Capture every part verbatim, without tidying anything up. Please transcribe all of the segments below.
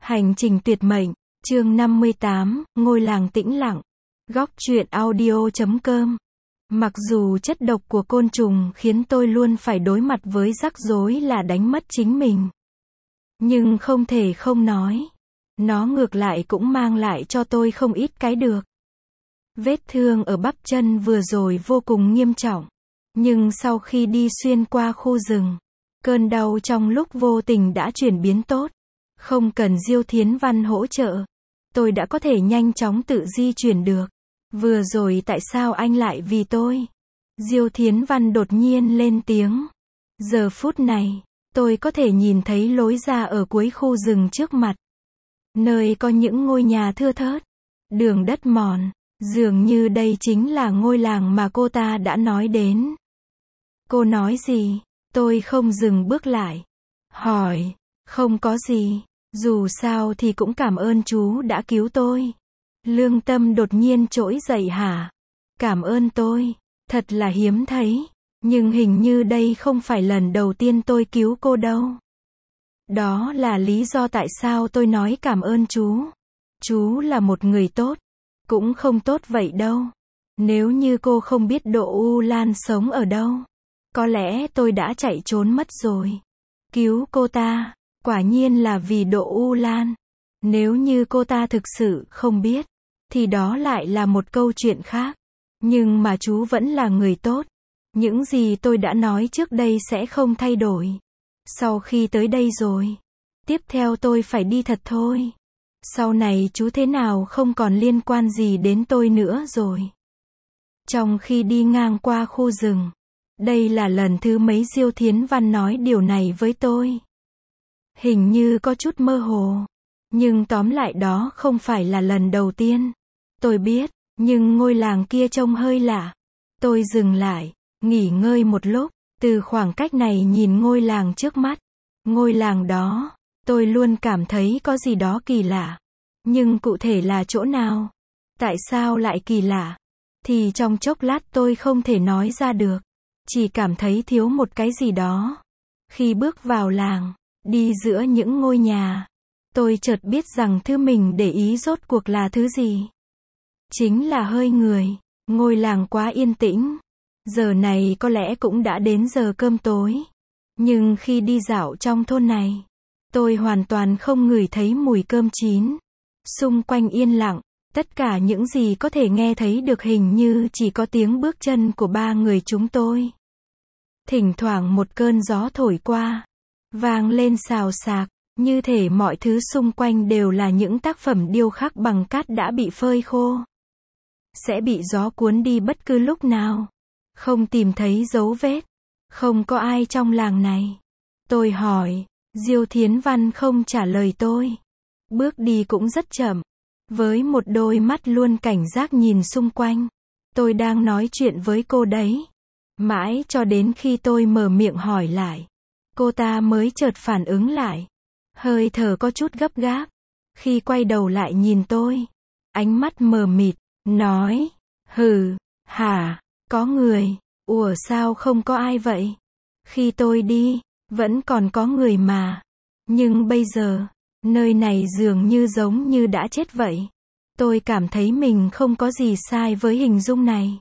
Hành trình tuyệt mệnh, chương năm mươi tám, ngôi làng tĩnh lặng. Góc truyện audio chấm com. Mặc dù chất độc của côn trùng khiến tôi luôn phải đối mặt với rắc rối là đánh mất chính mình. Nhưng không thể không nói. Nó ngược lại cũng mang lại cho tôi không ít cái được. Vết thương ở bắp chân vừa rồi vô cùng nghiêm trọng. Nhưng sau khi đi xuyên qua khu rừng, cơn đau trong lúc vô tình đã chuyển biến tốt. Không cần Diêu Thiến Văn hỗ trợ, tôi đã có thể nhanh chóng tự di chuyển được. Vừa rồi tại sao anh lại vì tôi? Diêu Thiến Văn đột nhiên lên tiếng. Giờ phút này, tôi có thể nhìn thấy lối ra ở cuối khu rừng trước mặt. Nơi có những ngôi nhà thưa thớt, đường đất mòn, dường như đây chính là ngôi làng mà cô ta đã nói đến. Cô nói gì? Tôi không dừng bước lại. Hỏi, không có gì, dù sao thì cũng cảm ơn chú đã cứu tôi. Lương Tâm đột nhiên trỗi dậy hả? Cảm ơn tôi, thật là hiếm thấy, nhưng hình như đây không phải lần đầu tiên tôi cứu cô đâu. Đó là lý do tại sao tôi nói cảm ơn chú. Chú là một người tốt, cũng không tốt vậy đâu. Nếu như cô không biết Đỗ U Lan sống ở đâu, có lẽ tôi đã chạy trốn mất rồi. Cứu cô ta, quả nhiên là vì Đỗ U Lan. Nếu như cô ta thực sự không biết, thì đó lại là một câu chuyện khác. Nhưng mà chú vẫn là người tốt. Những gì tôi đã nói trước đây sẽ không thay đổi. Sau khi tới đây rồi, tiếp theo tôi phải đi thật thôi. Sau này chú thế nào không còn liên quan gì đến tôi nữa rồi. Trong khi đi ngang qua khu rừng, đây là lần thứ mấy Diêu Thiến Văn nói điều này với tôi. Hình như có chút mơ hồ. Nhưng tóm lại đó không phải là lần đầu tiên. Tôi biết, nhưng ngôi làng kia trông hơi lạ. Tôi dừng lại, nghỉ ngơi một lúc, từ khoảng cách này nhìn ngôi làng trước mắt. Ngôi làng đó, tôi luôn cảm thấy có gì đó kỳ lạ. Nhưng cụ thể là chỗ nào? Tại sao lại kỳ lạ? Thì trong chốc lát tôi không thể nói ra được. Chỉ cảm thấy thiếu một cái gì đó. Khi bước vào làng, đi giữa những ngôi nhà, tôi chợt biết rằng thứ mình để ý rốt cuộc là thứ gì. Chính là hơi người. Ngôi làng quá yên tĩnh. Giờ này có lẽ cũng đã đến giờ cơm tối. Nhưng khi đi dạo trong thôn này, tôi hoàn toàn không ngửi thấy mùi cơm chín. Xung quanh yên lặng, tất cả những gì có thể nghe thấy được hình như chỉ có tiếng bước chân của ba người chúng tôi. Thỉnh thoảng một cơn gió thổi qua, vang lên xào xạc, như thể mọi thứ xung quanh đều là những tác phẩm điêu khắc bằng cát đã bị phơi khô. Sẽ bị gió cuốn đi bất cứ lúc nào. Không tìm thấy dấu vết. Không có ai trong làng này. Tôi hỏi, Diêu Thiến Văn không trả lời tôi. Bước đi cũng rất chậm. Với một đôi mắt luôn cảnh giác nhìn xung quanh. Tôi đang nói chuyện với cô đấy. Mãi cho đến khi tôi mở miệng hỏi lại, cô ta mới chợt phản ứng lại. Hơi thở có chút gấp gáp. Khi quay đầu lại nhìn tôi, ánh mắt mờ mịt, nói, hừ, hả, có người, ủa sao không có ai vậy? Khi tôi đi, vẫn còn có người mà. Nhưng bây giờ, nơi này dường như giống như đã chết vậy. Tôi cảm thấy mình không có gì sai với hình dung này.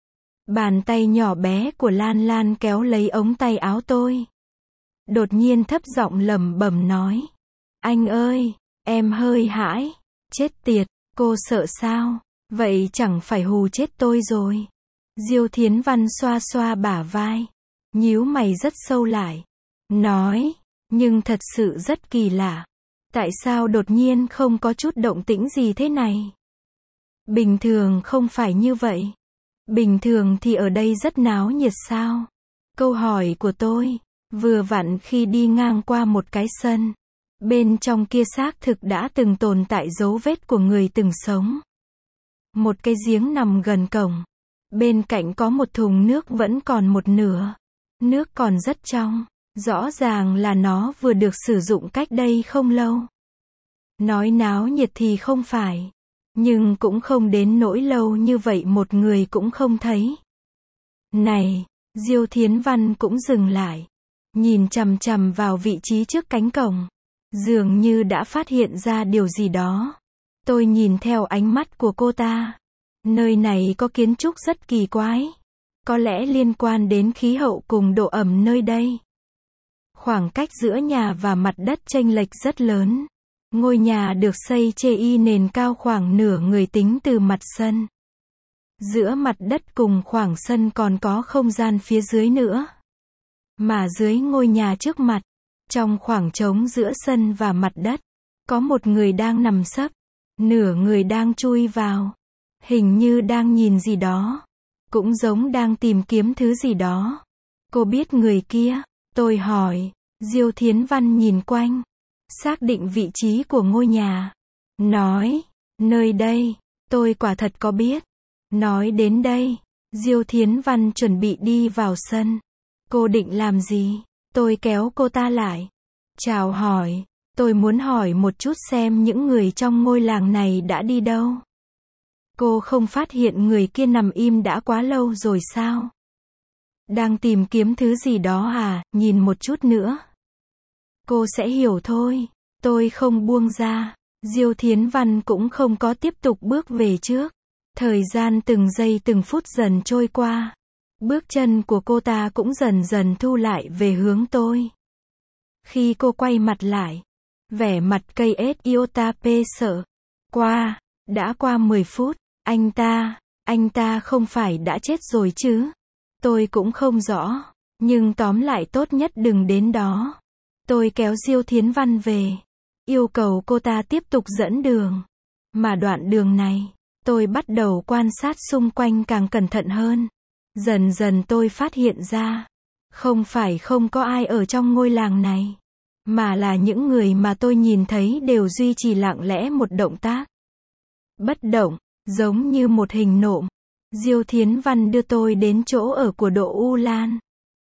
Bàn tay nhỏ bé của Lan Lan kéo lấy ống tay áo tôi. Đột nhiên thấp giọng lẩm bẩm nói. Anh ơi, em hơi hãi. Chết tiệt, cô sợ sao? Vậy chẳng phải hù chết tôi rồi. Diêu Thiến Văn xoa xoa bả vai. Nhíu mày rất sâu lại. Nói, nhưng thật sự rất kỳ lạ. Tại sao đột nhiên không có chút động tĩnh gì thế này? Bình thường không phải như vậy. Bình thường thì ở đây rất náo nhiệt sao? Câu hỏi của tôi, vừa vặn khi đi ngang qua một cái sân. Bên trong kia xác thực đã từng tồn tại dấu vết của người từng sống. Một cái giếng nằm gần cổng. Bên cạnh có một thùng nước vẫn còn một nửa. Nước còn rất trong. Rõ ràng là nó vừa được sử dụng cách đây không lâu. Nói náo nhiệt thì không phải. Nhưng cũng không đến nỗi lâu như vậy một người cũng không thấy. Này, Diêu Thiến Văn cũng dừng lại. Nhìn chằm chằm vào vị trí trước cánh cổng. Dường như đã phát hiện ra điều gì đó. Tôi nhìn theo ánh mắt của cô ta. Nơi này có kiến trúc rất kỳ quái. Có lẽ liên quan đến khí hậu cùng độ ẩm nơi đây. Khoảng cách giữa nhà và mặt đất chênh lệch rất lớn. Ngôi nhà được xây trên y nền cao khoảng nửa người tính từ mặt sân. Giữa mặt đất cùng khoảng sân còn có không gian phía dưới nữa. Mà dưới ngôi nhà trước mặt, trong khoảng trống giữa sân và mặt đất, có một người đang nằm sấp, nửa người đang chui vào. Hình như đang nhìn gì đó. Cũng giống đang tìm kiếm thứ gì đó. Cô biết người kia? Tôi hỏi. Diêu Thiến Văn nhìn quanh, xác định vị trí của ngôi nhà. Nói, nơi đây, tôi quả thật có biết. Nói đến đây, Diêu Thiến Văn chuẩn bị đi vào sân. Cô định làm gì? Tôi kéo cô ta lại. Chào hỏi, tôi muốn hỏi một chút xem những người trong ngôi làng này đã đi đâu. Cô không phát hiện người kia nằm im đã quá lâu rồi sao? Đang tìm kiếm thứ gì đó à, nhìn một chút nữa. Cô sẽ hiểu thôi. Tôi không buông ra. Diêu Thiến Văn cũng không có tiếp tục bước về trước. Thời gian từng giây từng phút dần trôi qua. Bước chân của cô ta cũng dần dần thu lại về hướng tôi. Khi cô quay mặt lại, vẻ mặt cây ết iota p sợ. Qua, đã qua mười phút, anh ta, anh ta không phải đã chết rồi chứ? Tôi cũng không rõ, nhưng tóm lại tốt nhất đừng đến đó. Tôi kéo Diêu Thiến Văn về, yêu cầu cô ta tiếp tục dẫn đường. Mà đoạn đường này, tôi bắt đầu quan sát xung quanh càng cẩn thận hơn. Dần dần tôi phát hiện ra, không phải không có ai ở trong ngôi làng này, mà là những người mà tôi nhìn thấy đều duy trì lặng lẽ một động tác. Bất động, giống như một hình nộm. Diêu Thiến Văn đưa tôi đến chỗ ở của Đỗ U Lan.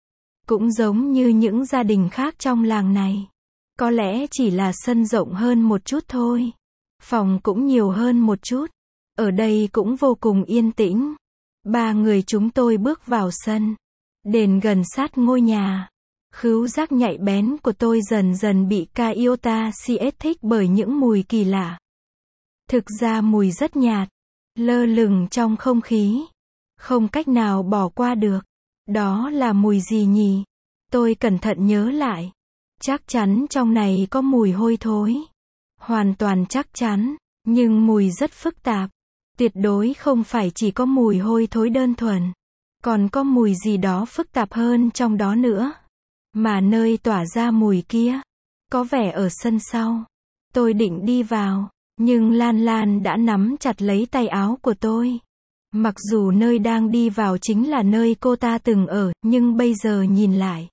Cũng giống như những gia đình khác trong làng này. Có lẽ chỉ là sân rộng hơn một chút thôi. Phòng cũng nhiều hơn một chút. Ở đây cũng vô cùng yên tĩnh. Ba người chúng tôi bước vào sân. Đền gần sát ngôi nhà. Khứu giác nhạy bén của tôi dần dần bị Iota Cs thích bởi những mùi kỳ lạ. Thực ra mùi rất nhạt, lơ lửng trong không khí, không cách nào bỏ qua được. Đó là mùi gì nhỉ? Tôi cẩn thận nhớ lại. Chắc chắn trong này có mùi hôi thối. Hoàn toàn chắc chắn, nhưng mùi rất phức tạp. Tuyệt đối không phải chỉ có mùi hôi thối đơn thuần. Còn có mùi gì đó phức tạp hơn trong đó nữa. Mà nơi tỏa ra mùi kia, có vẻ ở sân sau. Tôi định đi vào, nhưng Lan Lan đã nắm chặt lấy tay áo của tôi. Mặc dù nơi đang đi vào chính là nơi cô ta từng ở, nhưng bây giờ nhìn lại,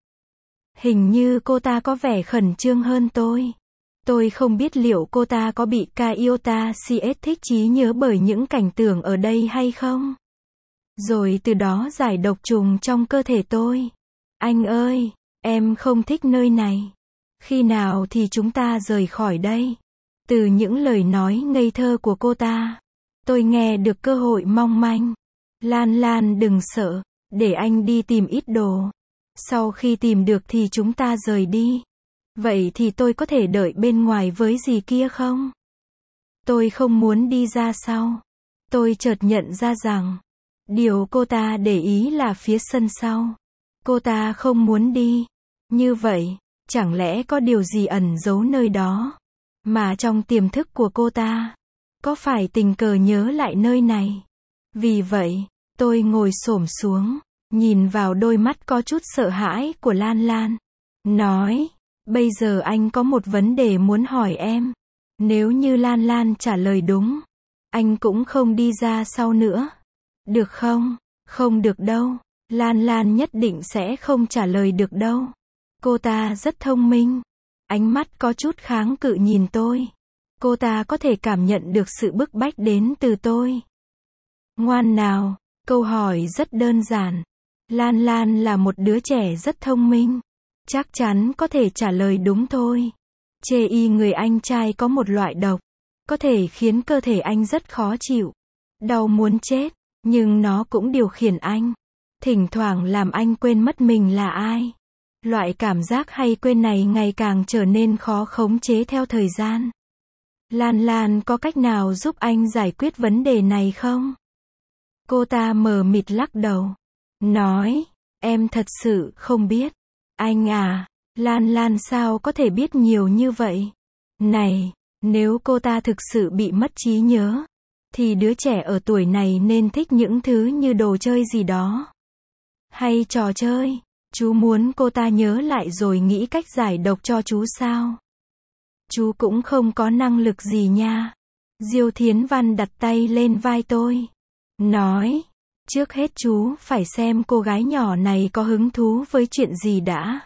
hình như cô ta có vẻ khẩn trương hơn tôi. Tôi không biết liệu cô ta có bị Iota Cs thích trí nhớ bởi những cảnh tượng ở đây hay không. Rồi từ đó giải độc trùng trong cơ thể tôi. Anh ơi, em không thích nơi này. Khi nào thì chúng ta rời khỏi đây? Từ những lời nói ngây thơ của cô ta, tôi nghe được cơ hội mong manh. Lan Lan đừng sợ, để anh đi tìm ít đồ. Sau khi tìm được thì chúng ta rời đi. Vậy thì tôi có thể đợi bên ngoài với gì kia không? Tôi không muốn đi ra sau. Tôi chợt nhận ra rằng, điều cô ta để ý là phía sân sau. Cô ta không muốn đi. Như vậy, chẳng lẽ có điều gì ẩn giấu nơi đó? Mà trong tiềm thức của cô ta, có phải tình cờ nhớ lại nơi này? Vì vậy, tôi ngồi xổm xuống, nhìn vào đôi mắt có chút sợ hãi của Lan Lan. Nói, bây giờ anh có một vấn đề muốn hỏi em. Nếu như Lan Lan trả lời đúng, anh cũng không đi ra sau nữa. Được không? Không được đâu. Lan Lan nhất định sẽ không trả lời được đâu. Cô ta rất thông minh. Ánh mắt có chút kháng cự nhìn tôi. Cô ta có thể cảm nhận được sự bức bách đến từ tôi. Ngoan nào, câu hỏi rất đơn giản. Lan Lan là một đứa trẻ rất thông minh. Chắc chắn có thể trả lời đúng thôi. Chê y người anh trai có một loại độc, có thể khiến cơ thể anh rất khó chịu. Đau muốn chết, nhưng nó cũng điều khiển anh. Thỉnh thoảng làm anh quên mất mình là ai. Loại cảm giác hay quên này ngày càng trở nên khó khống chế theo thời gian. Lan Lan có cách nào giúp anh giải quyết vấn đề này không? Cô ta mờ mịt lắc đầu. Nói, em thật sự không biết. Anh à, Lan Lan sao có thể biết nhiều như vậy? Này, nếu cô ta thực sự bị mất trí nhớ, thì đứa trẻ ở tuổi này nên thích những thứ như đồ chơi gì đó. Hay trò chơi. Chú muốn cô ta nhớ lại rồi nghĩ cách giải độc cho chú sao? Chú cũng không có năng lực gì nha. Diêu Thiến Văn đặt tay lên vai tôi. Nói, trước hết chú phải xem cô gái nhỏ này có hứng thú với chuyện gì đã.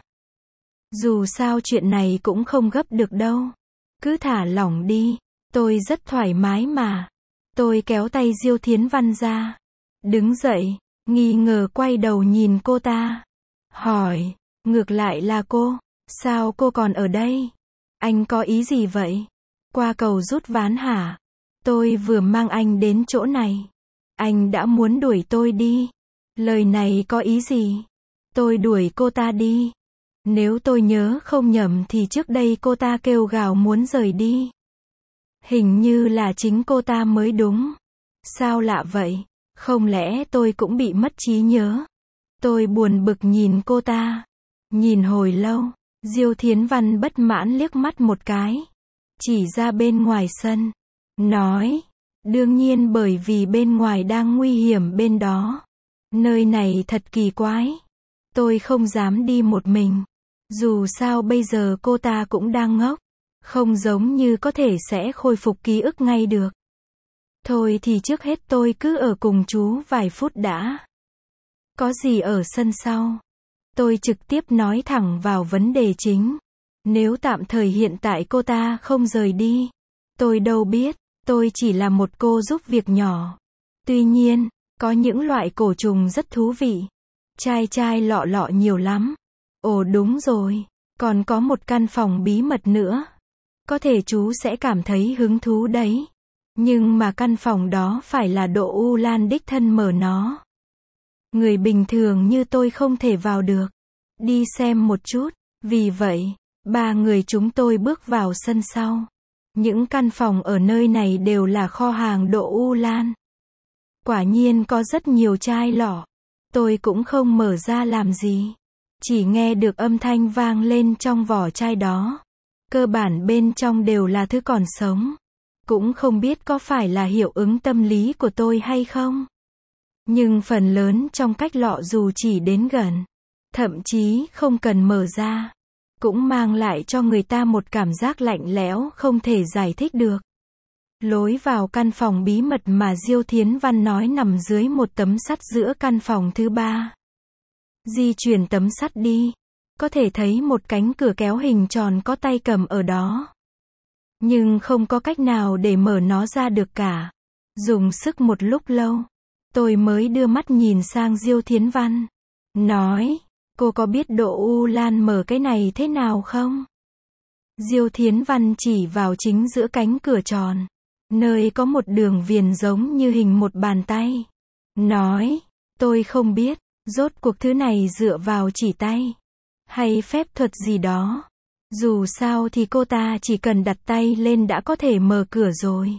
Dù sao chuyện này cũng không gấp được đâu. Cứ thả lỏng đi, tôi rất thoải mái mà. Tôi kéo tay Diêu Thiến Văn ra. Đứng dậy, nghi ngờ quay đầu nhìn cô ta. Hỏi, ngược lại là cô, sao cô còn ở đây? Anh có ý gì vậy? Qua cầu rút ván hả? Tôi vừa mang anh đến chỗ này. Anh đã muốn đuổi tôi đi. Lời này có ý gì? Tôi đuổi cô ta đi. Nếu tôi nhớ không nhầm thì trước đây cô ta kêu gào muốn rời đi. Hình như là chính cô ta mới đúng. Sao lạ vậy? Không lẽ tôi cũng bị mất trí nhớ? Tôi buồn bực nhìn cô ta. Nhìn hồi lâu, Diêu Thiến Văn bất mãn liếc mắt một cái. Chỉ ra bên ngoài sân. Nói, đương nhiên bởi vì bên ngoài đang nguy hiểm bên đó. Nơi này thật kỳ quái. Tôi không dám đi một mình. Dù sao bây giờ cô ta cũng đang ngốc. Không giống như có thể sẽ khôi phục ký ức ngay được. Thôi thì trước hết tôi cứ ở cùng chú vài phút đã. Có gì ở sân sau? Tôi trực tiếp nói thẳng vào vấn đề chính. Nếu tạm thời hiện tại cô ta không rời đi, tôi đâu biết, tôi chỉ là một cô giúp việc nhỏ. Tuy nhiên, có những loại cổ trùng rất thú vị. Chai chai lọ lọ nhiều lắm. Ồ đúng rồi, còn có một căn phòng bí mật nữa. Có thể chú sẽ cảm thấy hứng thú đấy. Nhưng mà căn phòng đó phải là Độ U Lan đích thân mở nó. Người bình thường như tôi không thể vào được. Đi xem một chút. Vì vậy, ba người chúng tôi bước vào sân sau. Những căn phòng ở nơi này đều là kho hàng Độ U Lan. Quả nhiên có rất nhiều chai lọ. Tôi cũng không mở ra làm gì. Chỉ nghe được âm thanh vang lên trong vỏ chai đó. Cơ bản bên trong đều là thứ còn sống. Cũng không biết có phải là hiệu ứng tâm lý của tôi hay không. Nhưng phần lớn trong cách lọ dù chỉ đến gần, thậm chí không cần mở ra, cũng mang lại cho người ta một cảm giác lạnh lẽo không thể giải thích được. Lối vào căn phòng bí mật mà Diêu Thiến Văn nói nằm dưới một tấm sắt giữa căn phòng thứ ba. Di chuyển tấm sắt đi, có thể thấy một cánh cửa kéo hình tròn có tay cầm ở đó. Nhưng không có cách nào để mở nó ra được cả. Dùng sức một lúc lâu, tôi mới đưa mắt nhìn sang Diêu Thiến Văn. Nói, cô có biết Độ U Lan mở cái này thế nào không? Diêu Thiến Văn chỉ vào chính giữa cánh cửa tròn, nơi có một đường viền giống như hình một bàn tay. Nói, tôi không biết, rốt cuộc thứ này dựa vào chỉ tay, hay phép thuật gì đó. Dù sao thì cô ta chỉ cần đặt tay lên đã có thể mở cửa rồi.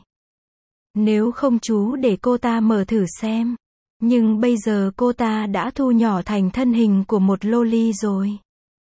Nếu không chú để cô ta mở thử xem. Nhưng bây giờ cô ta đã thu nhỏ thành thân hình của một loli rồi.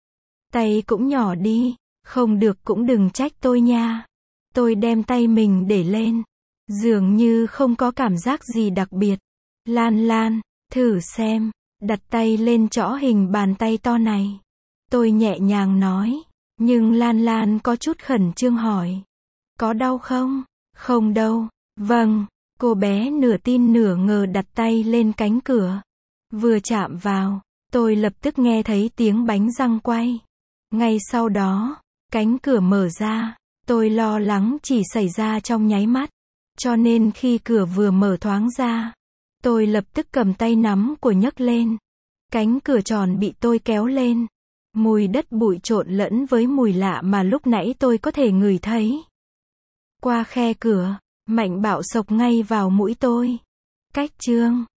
Tay cũng nhỏ đi, không được cũng đừng trách tôi nha. Tôi đem tay mình để lên. Dường như không có cảm giác gì đặc biệt. Lan Lan, thử xem, đặt tay lên trõ hình bàn tay to này. Tôi nhẹ nhàng nói. Nhưng Lan Lan có chút khẩn trương hỏi. Có đau không? Không đâu. Vâng, cô bé nửa tin nửa ngờ đặt tay lên cánh cửa. Vừa chạm vào, tôi lập tức nghe thấy tiếng bánh răng quay. Ngay sau đó, cánh cửa mở ra. Tôi lo lắng chỉ xảy ra trong nháy mắt. Cho nên khi cửa vừa mở thoáng ra, tôi lập tức cầm tay nắm của nhấc lên. Cánh cửa tròn bị tôi kéo lên. Mùi đất bụi trộn lẫn với mùi lạ mà lúc nãy tôi có thể ngửi thấy. Qua khe cửa, mạnh bạo xộc ngay vào mũi tôi. Cách chương